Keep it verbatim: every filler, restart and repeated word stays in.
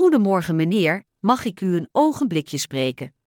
Goedemorgen meneer, mag ik u een ogenblikje spreken?